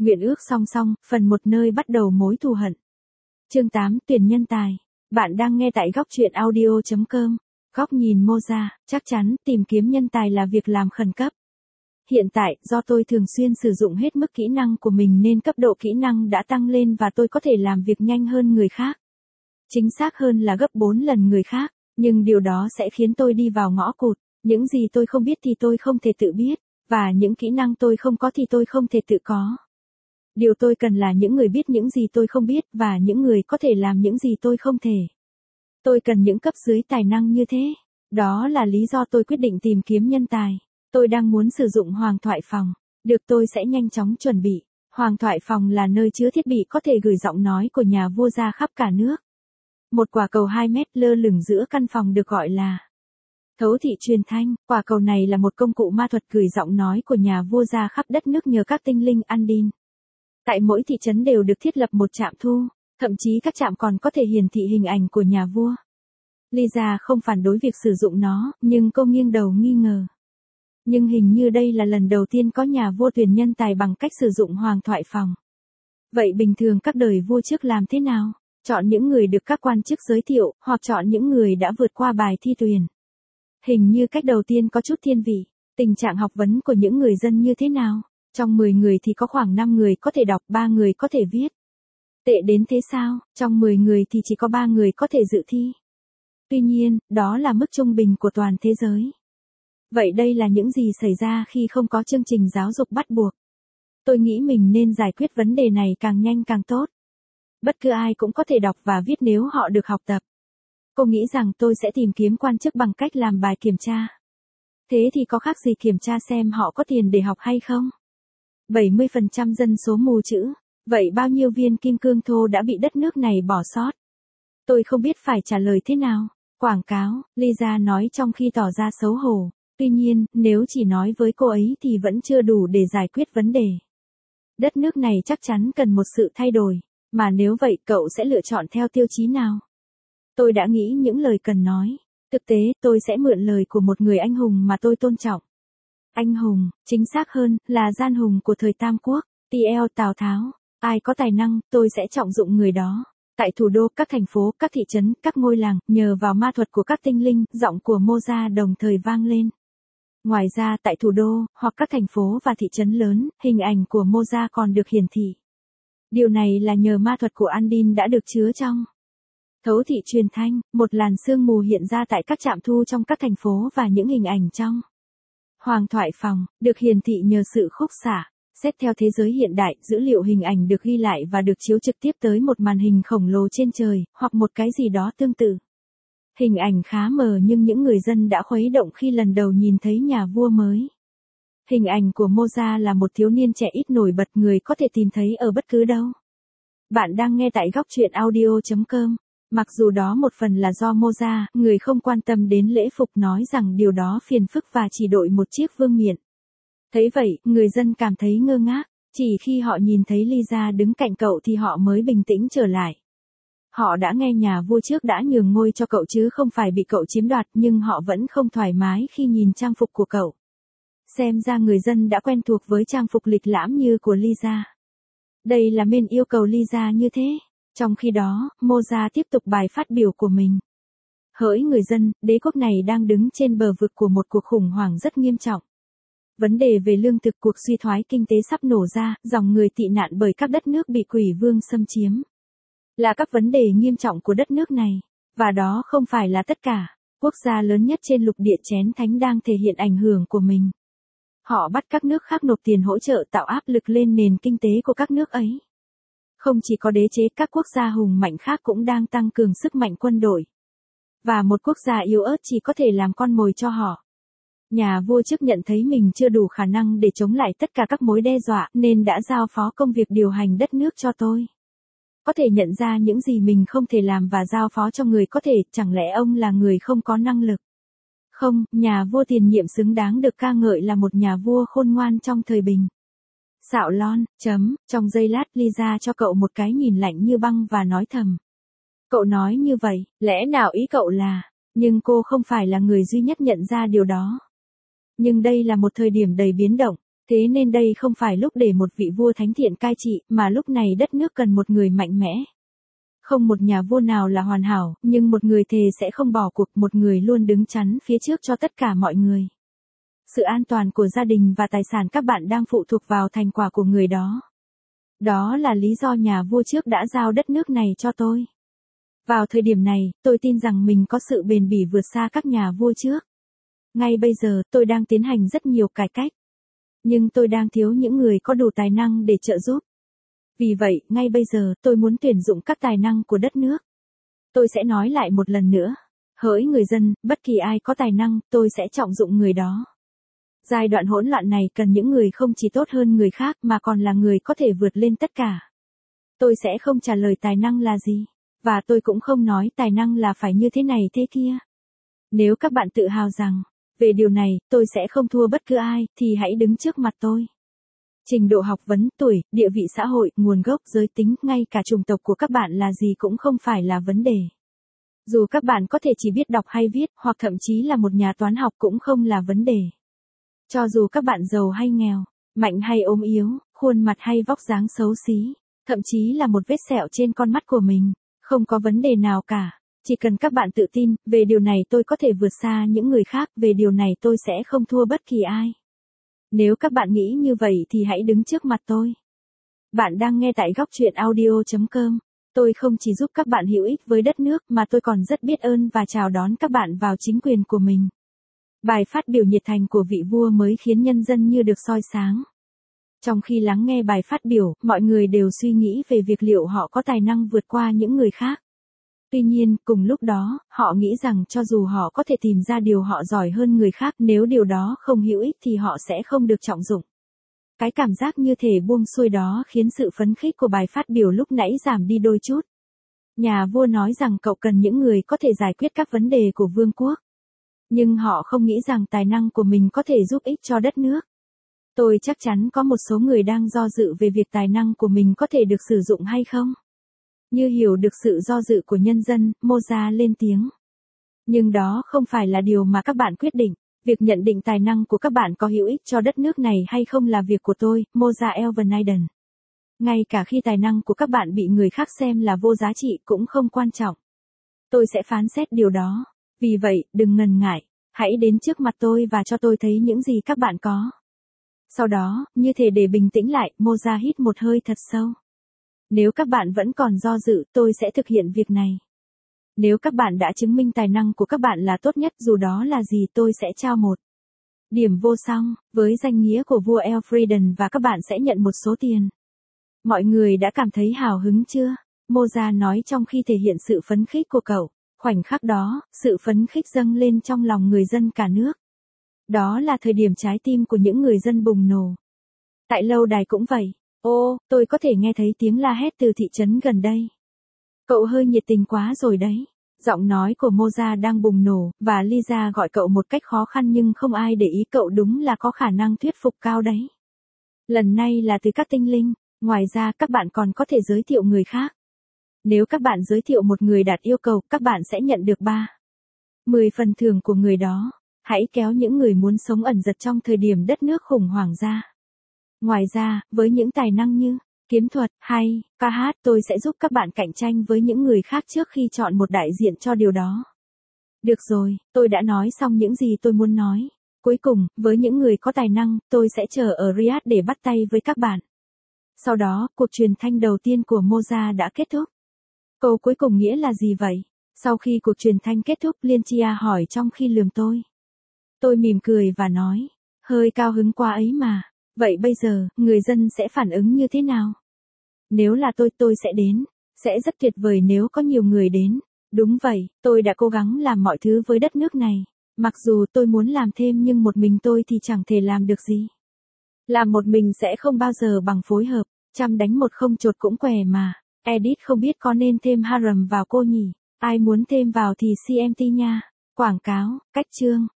Nguyện ước song song, phần 1 nơi bắt đầu mối thù hận. Chương 8, tuyển nhân tài. Bạn đang nghe tại góc truyện audio.com. Góc nhìn Moza, chắc chắn tìm kiếm nhân tài là việc làm khẩn cấp. Hiện tại, do tôi thường xuyên sử dụng hết mức kỹ năng của mình nên cấp độ kỹ năng đã tăng lên và tôi có thể làm việc nhanh hơn người khác. Chính xác hơn là gấp 4 lần người khác, nhưng điều đó sẽ khiến tôi đi vào ngõ cụt. Những gì tôi không biết thì tôi không thể tự biết, và những kỹ năng tôi không có thì tôi không thể tự có. Điều tôi cần là những người biết những gì tôi không biết và những người có thể làm những gì tôi không thể. Tôi cần những cấp dưới tài năng như thế. Đó là lý do tôi quyết định tìm kiếm nhân tài. Tôi đang muốn sử dụng Hoàng thoại phòng. Được, tôi sẽ nhanh chóng chuẩn bị. Hoàng thoại phòng là nơi chứa thiết bị có thể gửi giọng nói của nhà vua ra khắp cả nước. Một quả cầu 2 mét lơ lửng giữa căn phòng được gọi là thấu thị truyền thanh. Quả cầu này là một công cụ ma thuật gửi giọng nói của nhà vua ra khắp đất nước nhờ các tinh linh Undine. Tại mỗi thị trấn đều được thiết lập một trạm thu, thậm chí các trạm còn có thể hiển thị hình ảnh của nhà vua. Lisa không phản đối việc sử dụng nó, nhưng cô nghiêng đầu nghi ngờ. Nhưng hình như đây là lần đầu tiên có nhà vua tuyển nhân tài bằng cách sử dụng Hoàng thoại phòng. Vậy bình thường các đời vua trước làm thế nào? Chọn những người được các quan chức giới thiệu, hoặc chọn những người đã vượt qua bài thi tuyển. Hình như cách đầu tiên có chút thiên vị. Tình trạng học vấn của những người dân như thế nào? Trong 10 người thì có khoảng 5 người có thể đọc, 3 người có thể viết. Tệ đến thế sao? Trong 10 người thì chỉ có 3 người có thể dự thi. Tuy nhiên, đó là mức trung bình của toàn thế giới. Vậy đây là những gì xảy ra khi không có chương trình giáo dục bắt buộc? Tôi nghĩ mình nên giải quyết vấn đề này càng nhanh càng tốt. Bất cứ ai cũng có thể đọc và viết nếu họ được học tập. Cô nghĩ rằng tôi sẽ tìm kiếm quan chức bằng cách làm bài kiểm tra. Thế thì có khác gì kiểm tra xem họ có tiền để học hay không? 70% dân số mù chữ. Vậy bao nhiêu viên kim cương thô đã bị đất nước này bỏ sót? Tôi không biết phải trả lời thế nào. Quảng cáo, Lisa nói trong khi tỏ ra xấu hổ. Tuy nhiên, nếu chỉ nói với cô ấy thì vẫn chưa đủ để giải quyết vấn đề. Đất nước này chắc chắn cần một sự thay đổi. Mà nếu vậy cậu sẽ lựa chọn theo tiêu chí nào? Tôi đã nghĩ những lời cần nói. Thực tế, tôi sẽ mượn lời của một người anh hùng mà tôi tôn trọng. Anh hùng, chính xác hơn, là gian hùng của thời Tam Quốc, TL Tào Tháo. Ai có tài năng, tôi sẽ trọng dụng người đó. Tại thủ đô, các thành phố, các thị trấn, các ngôi làng, nhờ vào ma thuật của các tinh linh, giọng của Moza đồng thời vang lên. Ngoài ra, tại thủ đô, hoặc các thành phố và thị trấn lớn, hình ảnh của Moza còn được hiển thị. Điều này là nhờ ma thuật của Undine đã được chứa trong thấu thị truyền thanh. Một làn sương mù hiện ra tại các trạm thu trong các thành phố và những hình ảnh trong Hoàng thoại phòng, được hiển thị nhờ sự khúc xạ. Xét theo thế giới hiện đại, dữ liệu hình ảnh được ghi lại và được chiếu trực tiếp tới một màn hình khổng lồ trên trời, hoặc một cái gì đó tương tự. Hình ảnh khá mờ nhưng những người dân đã khuấy động khi lần đầu nhìn thấy nhà vua mới. Hình ảnh của Moza là một thiếu niên trẻ ít nổi bật người có thể tìm thấy ở bất cứ đâu. Bạn đang nghe tại góc truyện audio.com. Mặc dù đó một phần là do Moza, người không quan tâm đến lễ phục nói rằng điều đó phiền phức và chỉ đội một chiếc vương miện. Thấy vậy, người dân cảm thấy ngơ ngác. Chỉ khi họ nhìn thấy Lisa đứng cạnh cậu thì họ mới bình tĩnh trở lại. Họ đã nghe nhà vua trước đã nhường ngôi cho cậu chứ không phải bị cậu chiếm đoạt, nhưng họ vẫn không thoải mái khi nhìn trang phục của cậu. Xem ra người dân đã quen thuộc với trang phục lịch lãm như của Lisa. Đây là men yêu cầu Lisa như thế. Trong khi đó, Moza tiếp tục bài phát biểu của mình. Hỡi người dân, đế quốc này đang đứng trên bờ vực của một cuộc khủng hoảng rất nghiêm trọng. Vấn đề về lương thực, cuộc suy thoái kinh tế sắp nổ ra, dòng người tị nạn bởi các đất nước bị quỷ vương xâm chiếm. Là các vấn đề nghiêm trọng của đất nước này. Và đó không phải là tất cả. Quốc gia lớn nhất trên lục địa Chén Thánh đang thể hiện ảnh hưởng của mình. Họ bắt các nước khác nộp tiền hỗ trợ tạo áp lực lên nền kinh tế của các nước ấy. Không chỉ có đế chế, các quốc gia hùng mạnh khác cũng đang tăng cường sức mạnh quân đội. Và một quốc gia yếu ớt chỉ có thể làm con mồi cho họ. Nhà vua trước nhận thấy mình chưa đủ khả năng để chống lại tất cả các mối đe dọa nên đã giao phó công việc điều hành đất nước cho tôi. Có thể nhận ra những gì mình không thể làm và giao phó cho người có thể, chẳng lẽ ông là người không có năng lực? Không, nhà vua tiền nhiệm xứng đáng được ca ngợi là một nhà vua khôn ngoan trong thời bình. Xạo lon, trong giây lát Lisa cho cậu một cái nhìn lạnh như băng và nói thầm. Cậu nói như vậy, lẽ nào ý cậu là, nhưng cô không phải là người duy nhất nhận ra điều đó. Nhưng đây là một thời điểm đầy biến động. Thế nên đây không phải lúc để một vị vua thánh thiện cai trị, mà lúc này đất nước cần một người mạnh mẽ. Không một nhà vua nào là hoàn hảo, nhưng một người thề sẽ không bỏ cuộc, một người luôn đứng chắn phía trước cho tất cả mọi người. Sự an toàn của gia đình và tài sản các bạn đang phụ thuộc vào thành quả của người đó. Đó là lý do nhà vua trước đã giao đất nước này cho tôi. Vào thời điểm này, tôi tin rằng mình có sự bền bỉ vượt xa các nhà vua trước. Ngay bây giờ, tôi đang tiến hành rất nhiều cải cách. Nhưng tôi đang thiếu những người có đủ tài năng để trợ giúp. Vì vậy, ngay bây giờ, tôi muốn tuyển dụng các tài năng của đất nước. Tôi sẽ nói lại một lần nữa. Hỡi người dân, bất kỳ ai có tài năng, tôi sẽ trọng dụng người đó. Giai đoạn hỗn loạn này cần những người không chỉ tốt hơn người khác mà còn là người có thể vượt lên tất cả. Tôi sẽ không trả lời tài năng là gì. Và tôi cũng không nói tài năng là phải như thế này thế kia. Nếu các bạn tự hào rằng, về điều này, tôi sẽ không thua bất cứ ai, thì hãy đứng trước mặt tôi. Trình độ học vấn, tuổi, địa vị xã hội, nguồn gốc, giới tính, ngay cả chủng tộc của các bạn là gì cũng không phải là vấn đề. Dù các bạn có thể chỉ biết đọc hay viết, hoặc thậm chí là một nhà toán học cũng không là vấn đề. Cho dù các bạn giàu hay nghèo, mạnh hay ốm yếu, khuôn mặt hay vóc dáng xấu xí, thậm chí là một vết sẹo trên con mắt của mình, không có vấn đề nào cả. Chỉ cần các bạn tự tin, về điều này tôi có thể vượt xa những người khác, về điều này tôi sẽ không thua bất kỳ ai. Nếu các bạn nghĩ như vậy thì hãy đứng trước mặt tôi. Bạn đang nghe tại góc truyện audio.com. Tôi không chỉ giúp các bạn hữu ích với đất nước mà tôi còn rất biết ơn và chào đón các bạn vào chính quyền của mình. Bài phát biểu nhiệt thành của vị vua mới khiến nhân dân như được soi sáng. Trong khi lắng nghe bài phát biểu, mọi người đều suy nghĩ về việc liệu họ có tài năng vượt qua những người khác. Tuy nhiên, cùng lúc đó, họ nghĩ rằng cho dù họ có thể tìm ra điều họ giỏi hơn người khác, nếu điều đó không hữu ích thì họ sẽ không được trọng dụng. Cái cảm giác như thể buông xuôi đó khiến sự phấn khích của bài phát biểu lúc nãy giảm đi đôi chút. Nhà vua nói rằng cậu cần những người có thể giải quyết các vấn đề của vương quốc. Nhưng họ không nghĩ rằng tài năng của mình có thể giúp ích cho đất nước. Tôi chắc chắn có một số người đang do dự về việc tài năng của mình có thể được sử dụng hay không. Như hiểu được sự do dự của nhân dân, Moza lên tiếng. Nhưng đó không phải là điều mà các bạn quyết định. Việc nhận định tài năng của các bạn có hữu ích cho đất nước này hay không là việc của tôi, Moza Elvenaiden. Ngay cả khi tài năng của các bạn bị người khác xem là vô giá trị cũng không quan trọng. Tôi sẽ phán xét điều đó. Vì vậy, đừng ngần ngại. Hãy đến trước mặt tôi và cho tôi thấy những gì các bạn có. Sau đó, như thể để bình tĩnh lại, Moza hít một hơi thật sâu. Nếu các bạn vẫn còn do dự, tôi sẽ thực hiện việc này. Nếu các bạn đã chứng minh tài năng của các bạn là tốt nhất, dù đó là gì, tôi sẽ trao một điểm vô song, với danh nghĩa của vua Elfriden, và các bạn sẽ nhận một số tiền. Mọi người đã cảm thấy hào hứng chưa? Moza nói trong khi thể hiện sự phấn khích của cậu. Khoảnh khắc đó, sự phấn khích dâng lên trong lòng người dân cả nước. Đó là thời điểm trái tim của những người dân bùng nổ. Tại lâu đài cũng vậy. Ô, tôi có thể nghe thấy tiếng la hét từ thị trấn gần đây. Cậu hơi nhiệt tình quá rồi đấy. Giọng nói của Moza đang bùng nổ, và Lisa gọi cậu một cách khó khăn nhưng không ai để ý cậu, đúng là có khả năng thuyết phục cao đấy. Lần này là từ các tinh linh, ngoài ra các bạn còn có thể giới thiệu người khác. Nếu các bạn giới thiệu một người đạt yêu cầu, các bạn sẽ nhận được 10 phần thưởng của người đó. Hãy kéo những người muốn sống ẩn giật trong thời điểm đất nước khủng hoảng ra. Ngoài ra, với những tài năng như kiếm thuật hay ca hát, tôi sẽ giúp các bạn cạnh tranh với những người khác trước khi chọn một đại diện cho điều đó. Được rồi, tôi đã nói xong những gì tôi muốn nói. Cuối cùng, với những người có tài năng, tôi sẽ chờ ở Riyadh để bắt tay với các bạn. Sau đó, cuộc truyền thanh đầu tiên của Moza đã kết thúc. Câu cuối cùng nghĩa là gì vậy? Sau khi cuộc truyền thanh kết thúc, Lientia hỏi trong khi lườm tôi. Tôi mỉm cười và nói, hơi cao hứng quá ấy mà. Vậy bây giờ, người dân sẽ phản ứng như thế nào? Nếu là tôi sẽ đến. Sẽ rất tuyệt vời nếu có nhiều người đến. Đúng vậy, tôi đã cố gắng làm mọi thứ với đất nước này. Mặc dù tôi muốn làm thêm nhưng một mình tôi thì chẳng thể làm được gì. Làm một mình sẽ không bao giờ bằng phối hợp. Trăm đánh một không chột cũng què mà. Edit không biết có nên thêm Harem vào cô nhỉ? Ai muốn thêm vào thì CMT nha. Quảng cáo, cách chương.